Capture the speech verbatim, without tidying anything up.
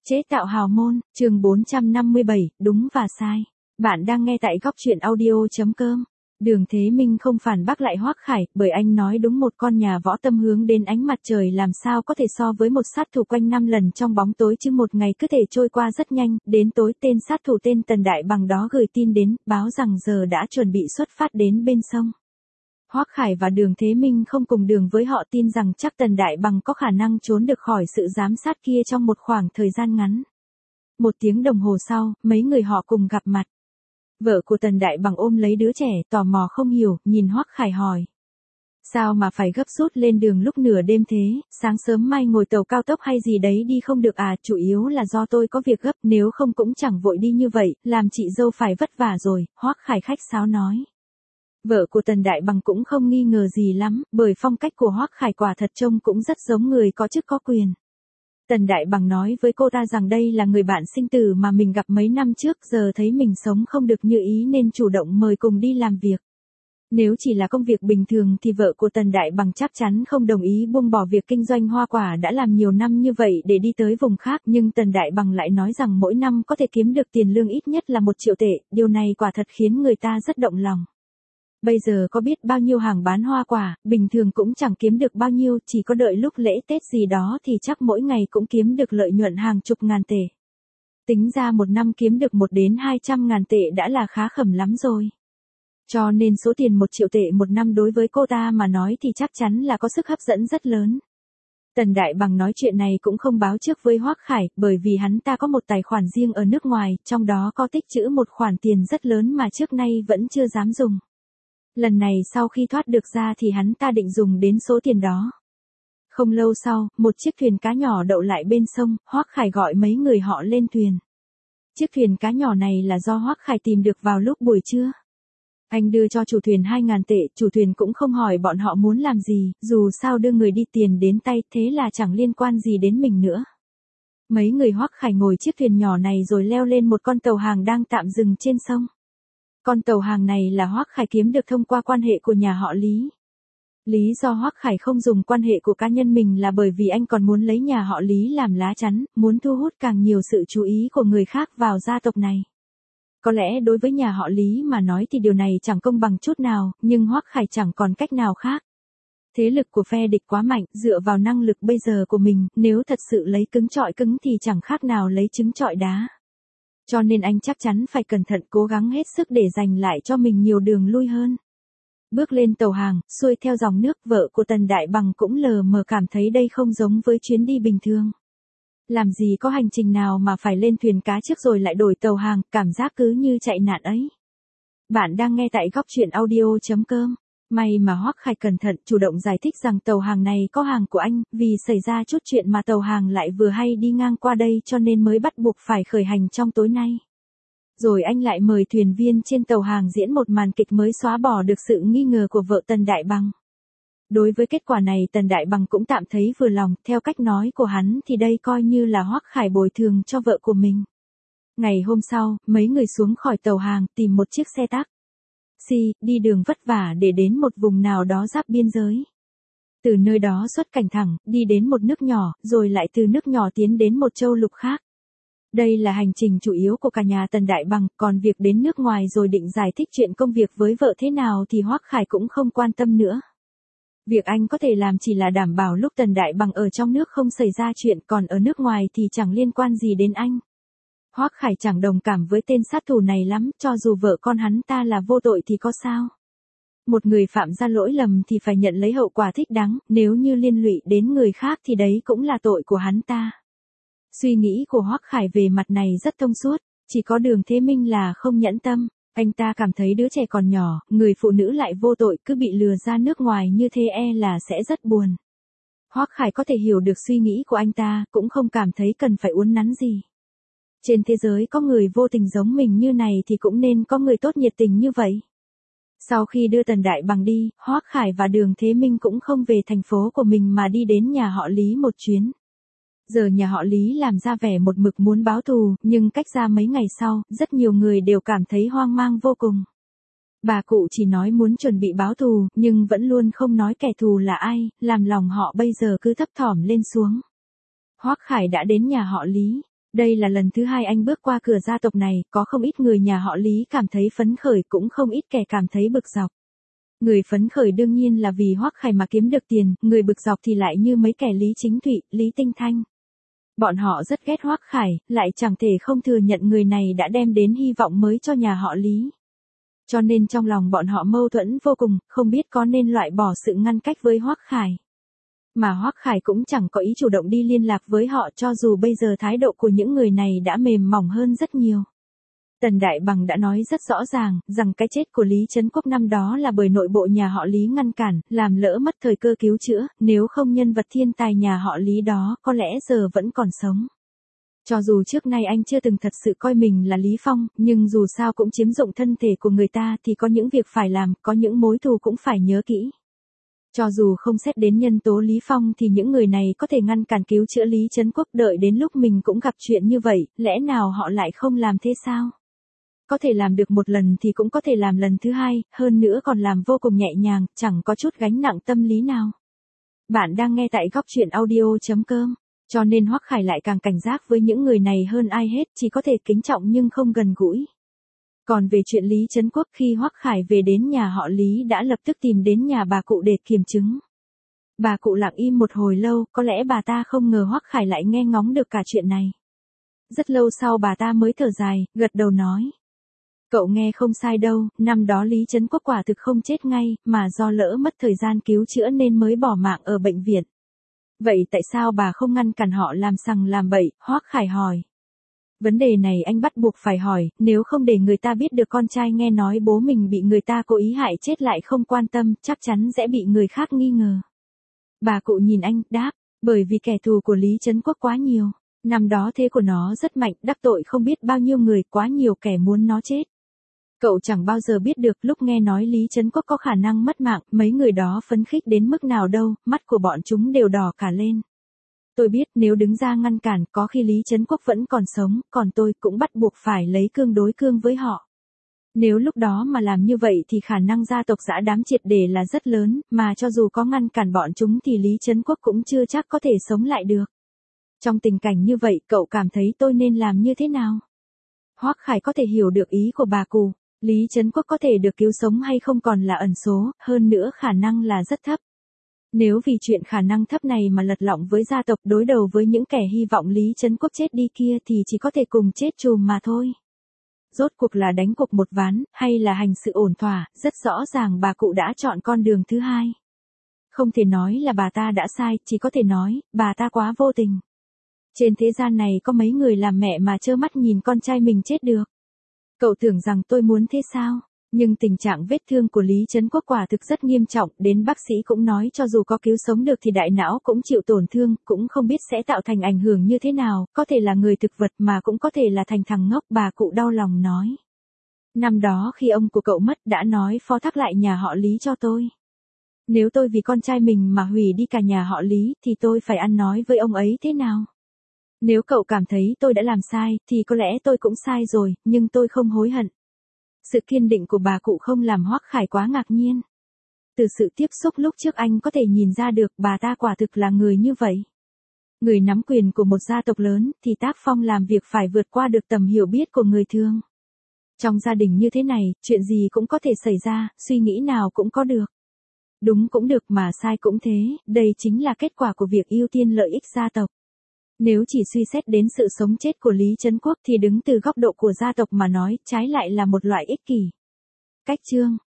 Chế tạo hào môn, chương bốn trăm năm mươi bảy, đúng và sai. Bạn đang nghe tại góc truyện audio chấm com. Đường Thế Minh không phản bác lại Hoắc Khải, bởi anh nói đúng, một con nhà võ tâm hướng đến ánh mặt trời làm sao có thể so với một sát thủ quanh năm lần trong bóng tối, chứ một ngày cứ thể trôi qua rất nhanh. Đến tối, tên sát thủ tên Tần Đại Bằng đó gửi tin đến, báo rằng giờ đã chuẩn bị xuất phát đến bên sông. Hoắc Khải và Đường Thế Minh không cùng đường với họ, tin rằng chắc Tần Đại Bằng có khả năng trốn được khỏi sự giám sát kia trong một khoảng thời gian ngắn. Một tiếng đồng hồ sau, mấy người họ cùng gặp mặt. Vợ của Tần Đại Bằng ôm lấy đứa trẻ, tò mò không hiểu, nhìn Hoắc Khải hỏi. Sao mà phải gấp rút lên đường lúc nửa đêm thế, sáng sớm mai ngồi tàu cao tốc hay gì đấy đi không được à? Chủ yếu là do tôi có việc gấp, nếu không cũng chẳng vội đi như vậy, làm chị dâu phải vất vả rồi, Hoắc Khải khách sáo nói. Vợ của Tần Đại Bằng cũng không nghi ngờ gì lắm, bởi phong cách của Hoắc Khải quả thật trông cũng rất giống người có chức có quyền. Tần Đại Bằng nói với cô ta rằng đây là người bạn sinh tử mà mình gặp mấy năm trước, giờ thấy mình sống không được như ý nên chủ động mời cùng đi làm việc. Nếu chỉ là công việc bình thường thì vợ của Tần Đại Bằng chắc chắn không đồng ý buông bỏ việc kinh doanh hoa quả đã làm nhiều năm như vậy để đi tới vùng khác, nhưng Tần Đại Bằng lại nói rằng mỗi năm có thể kiếm được tiền lương ít nhất là một triệu tệ, điều này quả thật khiến người ta rất động lòng. Bây giờ có biết bao nhiêu hàng bán hoa quả, bình thường cũng chẳng kiếm được bao nhiêu, chỉ có đợi lúc lễ Tết gì đó thì chắc mỗi ngày cũng kiếm được lợi nhuận hàng chục ngàn tệ. Tính ra một năm kiếm được một đến hai trăm ngàn tệ đã là khá khẩm lắm rồi. Cho nên số tiền một triệu tệ một năm đối với cô ta mà nói thì chắc chắn là có sức hấp dẫn rất lớn. Tần Đại Bằng nói chuyện này cũng không báo trước với Hoắc Khải, bởi vì hắn ta có một tài khoản riêng ở nước ngoài, trong đó có tích trữ một khoản tiền rất lớn mà trước nay vẫn chưa dám dùng. Lần này sau khi thoát được ra thì hắn ta định dùng đến số tiền đó. Không lâu sau, một chiếc thuyền cá nhỏ đậu lại bên sông, Hoắc Khải gọi mấy người họ lên thuyền. Chiếc thuyền cá nhỏ này là do Hoắc Khải tìm được vào lúc buổi trưa. Anh đưa cho chủ thuyền hai ngàn tệ, chủ thuyền cũng không hỏi bọn họ muốn làm gì, dù sao đưa người đi tiền đến tay, thế là chẳng liên quan gì đến mình nữa. Mấy người Hoắc Khải ngồi chiếc thuyền nhỏ này rồi leo lên một con tàu hàng đang tạm dừng trên sông. Con tàu hàng này là Hoắc Khải kiếm được thông qua quan hệ của nhà họ Lý. Lý do Hoắc Khải không dùng quan hệ của cá nhân mình là bởi vì anh còn muốn lấy nhà họ Lý làm lá chắn, muốn thu hút càng nhiều sự chú ý của người khác vào gia tộc này. Có lẽ đối với nhà họ Lý mà nói thì điều này chẳng công bằng chút nào, nhưng Hoắc Khải chẳng còn cách nào khác. Thế lực của phe địch quá mạnh, dựa vào năng lực bây giờ của mình, nếu thật sự lấy cứng chọi cứng thì chẳng khác nào lấy trứng chọi đá. Cho nên anh chắc chắn phải cẩn thận, cố gắng hết sức để giành lại cho mình nhiều đường lui hơn. Bước lên tàu hàng, xuôi theo dòng nước, vợ của Tần Đại Bằng cũng lờ mờ cảm thấy đây không giống với chuyến đi bình thường. Làm gì có hành trình nào mà phải lên thuyền cá trước rồi lại đổi tàu hàng, cảm giác cứ như chạy nạn ấy. Bạn đang nghe tại góc truyện audio chấm com. May mà Hoắc Khải cẩn thận, chủ động giải thích rằng tàu hàng này có hàng của anh, vì xảy ra chút chuyện mà tàu hàng lại vừa hay đi ngang qua đây cho nên mới bắt buộc phải khởi hành trong tối nay. Rồi anh lại mời thuyền viên trên tàu hàng diễn một màn kịch mới xóa bỏ được sự nghi ngờ của vợ Tần Đại Bằng. Đối với kết quả này Tần Đại Bằng cũng tạm thấy vừa lòng, theo cách nói của hắn thì đây coi như là Hoắc Khải bồi thường cho vợ của mình. Ngày hôm sau, mấy người xuống khỏi tàu hàng, tìm một chiếc xe taxi. Si, đi đường vất vả để đến một vùng nào đó giáp biên giới. Từ nơi đó xuất cảnh thẳng, đi đến một nước nhỏ, rồi lại từ nước nhỏ tiến đến một châu lục khác. Đây là hành trình chủ yếu của cả nhà Tần Đại Bằng, còn việc đến nước ngoài rồi định giải thích chuyện công việc với vợ thế nào thì Hoắc Khải cũng không quan tâm nữa. Việc anh có thể làm chỉ là đảm bảo lúc Tần Đại Bằng ở trong nước không xảy ra chuyện, còn ở nước ngoài thì chẳng liên quan gì đến anh. Hoắc Khải chẳng đồng cảm với tên sát thủ này lắm, cho dù vợ con hắn ta là vô tội thì có sao. Một người phạm ra lỗi lầm thì phải nhận lấy hậu quả thích đáng, nếu như liên lụy đến người khác thì đấy cũng là tội của hắn ta. Suy nghĩ của Hoắc Khải về mặt này rất thông suốt, chỉ có Đường Thế Minh là không nhẫn tâm. Anh ta cảm thấy đứa trẻ còn nhỏ, người phụ nữ lại vô tội, cứ bị lừa ra nước ngoài như thế e là sẽ rất buồn. Hoắc Khải có thể hiểu được suy nghĩ của anh ta, cũng không cảm thấy cần phải uốn nắn gì. Trên thế giới có người vô tình giống mình như này thì cũng nên có người tốt nhiệt tình như vậy. Sau khi đưa Tần Đại Bằng đi, Hoắc Khải và Đường Thế Minh cũng không về thành phố của mình mà đi đến nhà họ Lý một chuyến. Giờ nhà họ Lý làm ra vẻ một mực muốn báo thù, nhưng cách ra mấy ngày sau, rất nhiều người đều cảm thấy hoang mang vô cùng. Bà cụ chỉ nói muốn chuẩn bị báo thù, nhưng vẫn luôn không nói kẻ thù là ai, làm lòng họ bây giờ cứ thấp thỏm lên xuống. Hoắc Khải đã đến nhà họ Lý. Đây là lần thứ hai anh bước qua cửa gia tộc này, có không ít người nhà họ Lý cảm thấy phấn khởi, cũng không ít kẻ cảm thấy bực dọc. Người phấn khởi đương nhiên là vì Hoắc Khải mà kiếm được tiền, người bực dọc thì lại như mấy kẻ Lý Chính Thụy, Lý Tinh Thanh. Bọn họ rất ghét Hoắc Khải, lại chẳng thể không thừa nhận người này đã đem đến hy vọng mới cho nhà họ Lý. Cho nên trong lòng bọn họ mâu thuẫn vô cùng, không biết có nên loại bỏ sự ngăn cách với Hoắc Khải. Mà Hoắc Khải cũng chẳng có ý chủ động đi liên lạc với họ, cho dù bây giờ thái độ của những người này đã mềm mỏng hơn rất nhiều. Tần Đại Bằng đã nói rất rõ ràng, rằng cái chết của Lý Trấn Quốc năm đó là bởi nội bộ nhà họ Lý ngăn cản, làm lỡ mất thời cơ cứu chữa, nếu không nhân vật thiên tài nhà họ Lý đó có lẽ giờ vẫn còn sống. Cho dù trước nay anh chưa từng thật sự coi mình là Lý Phong, nhưng dù sao cũng chiếm dụng thân thể của người ta thì có những việc phải làm, có những mối thù cũng phải nhớ kỹ. Cho dù không xét đến nhân tố Lý Phong thì những người này có thể ngăn cản cứu chữa Lý Trấn Quốc, đợi đến lúc mình cũng gặp chuyện như vậy, lẽ nào họ lại không làm thế sao? Có thể làm được một lần thì cũng có thể làm lần thứ hai, hơn nữa còn làm vô cùng nhẹ nhàng, chẳng có chút gánh nặng tâm lý nào. Bạn đang nghe tại góc truyện audio chấm com, cho nên Hoắc Khải lại càng cảnh giác với những người này hơn ai hết, chỉ có thể kính trọng nhưng không gần gũi. Còn về chuyện Lý Trấn Quốc, khi Hoắc Khải về đến nhà họ Lý đã lập tức tìm đến nhà bà cụ để kiểm chứng. Bà cụ lặng im một hồi lâu, có lẽ bà ta không ngờ Hoắc Khải lại nghe ngóng được cả chuyện này. Rất lâu sau bà ta mới thở dài, gật đầu nói. Cậu nghe không sai đâu, năm đó Lý Trấn Quốc quả thực không chết ngay, mà do lỡ mất thời gian cứu chữa nên mới bỏ mạng ở bệnh viện. Vậy tại sao bà không ngăn cản họ làm sằng làm bậy? Hoắc Khải hỏi. Vấn đề này anh bắt buộc phải hỏi, nếu không để người ta biết được con trai nghe nói bố mình bị người ta cố ý hại chết lại không quan tâm, chắc chắn sẽ bị người khác nghi ngờ. Bà cụ nhìn anh, đáp, bởi vì kẻ thù của Lý Trấn Quốc quá nhiều. Năm đó thế của nó rất mạnh, đắc tội không biết bao nhiêu người, quá nhiều kẻ muốn nó chết. Cậu chẳng bao giờ biết được, lúc nghe nói Lý Trấn Quốc có khả năng mất mạng, mấy người đó phấn khích đến mức nào đâu, mắt của bọn chúng đều đỏ cả lên. Tôi biết nếu đứng ra ngăn cản, có khi Lý Trấn Quốc vẫn còn sống, còn tôi cũng bắt buộc phải lấy cương đối cương với họ. Nếu lúc đó mà làm như vậy thì khả năng gia tộc giã đám triệt để là rất lớn, mà cho dù có ngăn cản bọn chúng thì Lý Trấn Quốc cũng chưa chắc có thể sống lại được. Trong tình cảnh như vậy, cậu cảm thấy tôi nên làm như thế nào? Hoắc Khải có thể hiểu được ý của bà cụ. Lý Trấn Quốc có thể được cứu sống hay không còn là ẩn số, hơn nữa khả năng là rất thấp. Nếu vì chuyện khả năng thấp này mà lật lọng với gia tộc, đối đầu với những kẻ hy vọng Lý Trấn Quốc chết đi kia thì chỉ có thể cùng chết chùm mà thôi. Rốt cuộc là đánh cuộc một ván, hay là hành sự ổn thỏa, rất rõ ràng bà cụ đã chọn con đường thứ hai. Không thể nói là bà ta đã sai, chỉ có thể nói, bà ta quá vô tình. Trên thế gian này có mấy người làm mẹ mà trơ mắt nhìn con trai mình chết được. Cậu tưởng rằng tôi muốn thế sao? Nhưng tình trạng vết thương của Lý Trấn Quốc quả thực rất nghiêm trọng, đến bác sĩ cũng nói cho dù có cứu sống được thì đại não cũng chịu tổn thương, cũng không biết sẽ tạo thành ảnh hưởng như thế nào, có thể là người thực vật mà cũng có thể là thành thằng ngốc, bà cụ đau lòng nói. Năm đó khi ông của cậu mất đã nói phó thác lại nhà họ Lý cho tôi. Nếu tôi vì con trai mình mà hủy đi cả nhà họ Lý thì tôi phải ăn nói với ông ấy thế nào? Nếu cậu cảm thấy tôi đã làm sai, thì có lẽ tôi cũng sai rồi, nhưng tôi không hối hận. Sự kiên định của bà cụ không làm Hoắc Khải quá ngạc nhiên. Từ sự tiếp xúc lúc trước anh có thể nhìn ra được bà ta quả thực là người như vậy. Người nắm quyền của một gia tộc lớn, thì tác phong làm việc phải vượt qua được tầm hiểu biết của người thường. Trong gia đình như thế này, chuyện gì cũng có thể xảy ra, suy nghĩ nào cũng có được. Đúng cũng được mà sai cũng thế, đây chính là kết quả của việc ưu tiên lợi ích gia tộc. Nếu chỉ suy xét đến sự sống chết của Lý Trấn Quốc thì đứng từ góc độ của gia tộc mà nói, trái lại là một loại ích kỷ. Cách chương